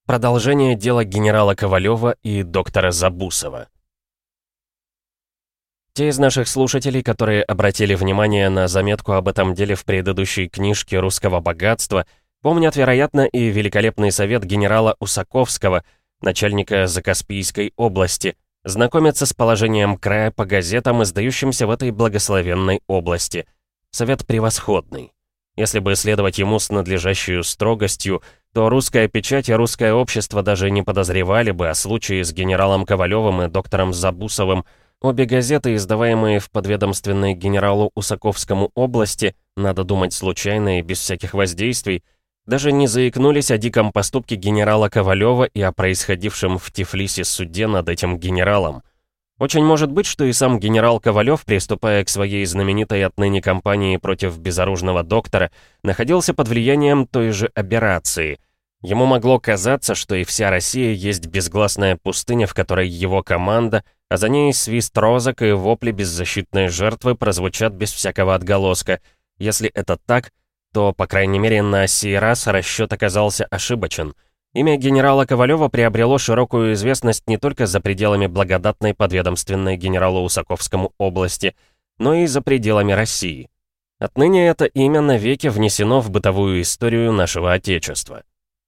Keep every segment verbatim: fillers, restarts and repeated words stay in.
Продолжение дела генерала Ковалева и доктора Забусова. Те из наших слушателей, которые обратили внимание на заметку об этом деле в предыдущей книжке «Русского богатства», помнят, вероятно, и великолепный совет генерала Усаковского, начальника Закаспийской области, знакомиться с положением края по газетам, издающимся в этой благословенной области. Совет превосходный. Если бы следовать ему с надлежащей строгостью, то русская печать и русское общество даже не подозревали бы о случае с генералом Ковалевым и доктором Забусовым. Обе газеты, издаваемые в подведомственной генералу Усаковскому области, надо думать случайно и без всяких воздействий, даже не заикнулись о диком поступке генерала Ковалева и о происходившем в Тифлисе суде над этим генералом. Очень может быть, что и сам генерал Ковалев, приступая к своей знаменитой отныне кампании против безоружного доктора, находился под влиянием той же аберрации. Ему могло казаться, что и вся Россия есть безгласная пустыня, в которой его команда, а за ней свист розок и вопли беззащитной жертвы прозвучат без всякого отголоска. Если это так, то, по крайней мере, на сей раз расчет оказался ошибочен. Имя генерала Ковалева приобрело широкую известность не только за пределами благодатной подведомственной генералу Усаковскому области, но и за пределами России. Отныне это имя навеки внесено в бытовую историю нашего Отечества.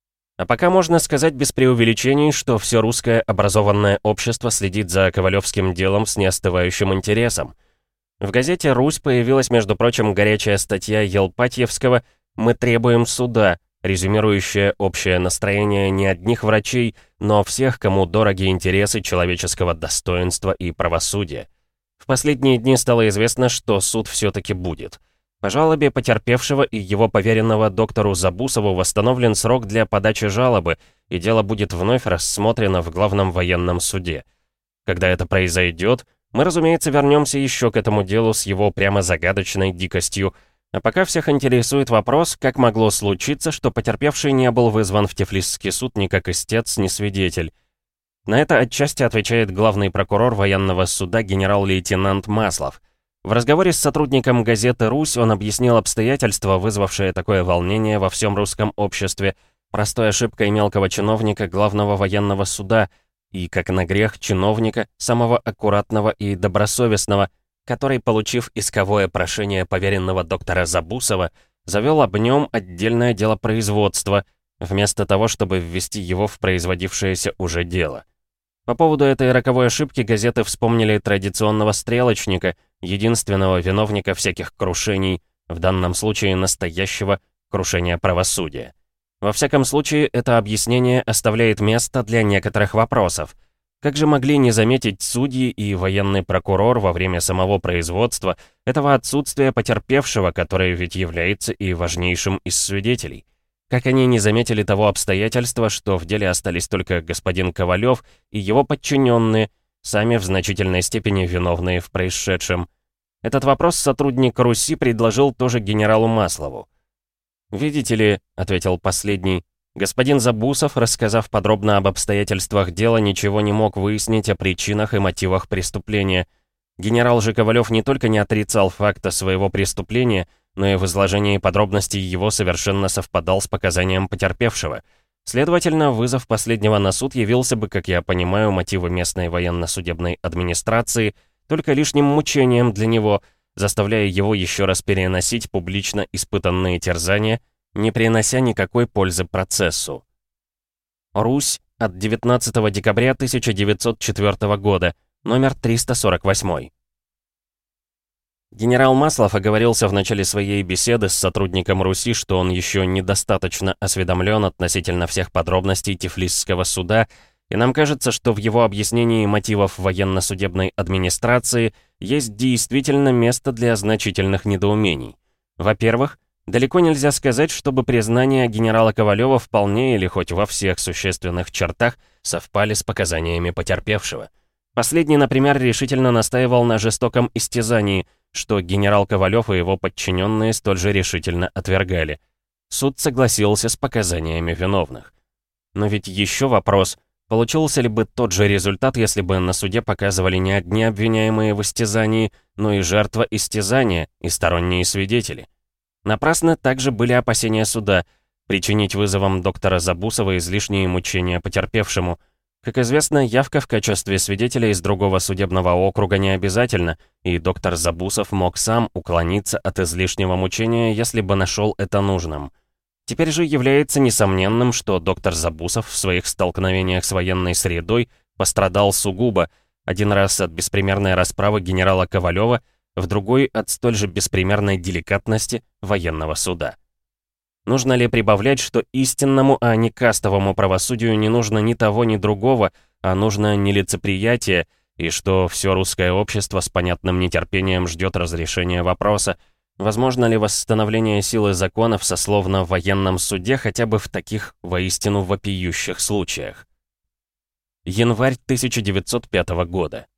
А пока можно сказать без преувеличений, что все русское образованное общество следит за ковалевским делом с неостывающим интересом. В газете «Русь» появилась, между прочим, горячая статья Елпатьевского «Мы требуем суда», резюмирующая общее настроение не одних врачей, но всех, кому дороги интересы человеческого достоинства и правосудия. В последние дни стало известно, что суд все-таки будет. По жалобе потерпевшего и его поверенного доктору Забусову восстановлен срок для подачи жалобы, и дело будет вновь рассмотрено в главном военном суде. Когда это произойдет, мы, разумеется, вернемся еще к этому делу с его прямо загадочной дикостью. А пока всех интересует вопрос, как могло случиться, что потерпевший не был вызван в Тифлисский суд ни как истец, ни свидетель. На это отчасти отвечает главный прокурор военного суда генерал-лейтенант Маслов. В разговоре с сотрудником газеты «Русь» он объяснил обстоятельства, вызвавшие такое волнение во всем русском обществе, простой ошибкой мелкого чиновника главного военного суда и, как на грех, чиновника, самого аккуратного и добросовестного, который, получив исковое прошение поверенного доктора Забусова, завел об нем отдельное дело производства, вместо того, чтобы ввести его в производившееся уже дело. По поводу этой роковой ошибки газеты вспомнили традиционного стрелочника, единственного виновника всяких крушений, в данном случае настоящего крушения правосудия. Во всяком случае, это объяснение оставляет место для некоторых вопросов. Как же могли не заметить судьи и военный прокурор во время самого производства этого отсутствия потерпевшего, который ведь является и важнейшим из свидетелей? Как они не заметили того обстоятельства, что в деле остались только господин Ковалев и его подчиненные, сами в значительной степени виновные в происшедшем? Этот вопрос сотрудник Руси предложил тоже генералу Маслову. «Видите ли», — ответил последний, господин Забусов, рассказав подробно об обстоятельствах дела, ничего не мог выяснить о причинах и мотивах преступления. Генерал же Ковалев не только не отрицал факта своего преступления, но и в изложении подробностей его совершенно совпадал с показанием потерпевшего. Следовательно, вызов последнего на суд явился бы, как я понимаю, мотивы местной военно-судебной администрации только лишним мучением для него, заставляя его еще раз переносить публично испытанные терзания, не принося никакой пользы процессу. Русь от девятнадцатого декабря тысяча девятьсот четвёртого года, номер триста сорок восемь. Генерал Маслов оговорился в начале своей беседы с сотрудником Руси, что он еще недостаточно осведомлен относительно всех подробностей Тифлисского суда, и нам кажется, что в его объяснении мотивов военно-судебной администрации есть действительно место для значительных недоумений. Во-первых, далеко нельзя сказать, чтобы признания генерала Ковалева вполне или хоть во всех существенных чертах совпали с показаниями потерпевшего. Последний, например, решительно настаивал на жестоком истязании, что генерал Ковалев и его подчиненные столь же решительно отвергали. Суд согласился с показаниями виновных. Но ведь еще вопрос, получился ли бы тот же результат, если бы на суде показывали не одни обвиняемые в истязании, но и жертва истязания, и сторонние свидетели? Напрасно также были опасения суда. причинить вызовом доктора Забусова излишние мучения потерпевшему. Как известно, явка в качестве свидетеля из другого судебного округа не обязательна, и доктор Забусов мог сам уклониться от излишнего мучения, если бы нашел это нужным. Теперь же является несомненным, что доктор Забусов в своих столкновениях с военной средой пострадал сугубо, один раз от беспримерной расправы генерала Ковалева, в другой от столь же беспримерной деликатности военного суда. Нужно ли прибавлять, что истинному, а не кастовому правосудию не нужно ни того, ни другого, а нужно нелицеприятие, и что все русское общество с понятным нетерпением ждет разрешения вопроса, возможно ли восстановление силы закона в сословно-военном суде хотя бы в таких воистину вопиющих случаях? Январь тысяча девятьсот пятого года.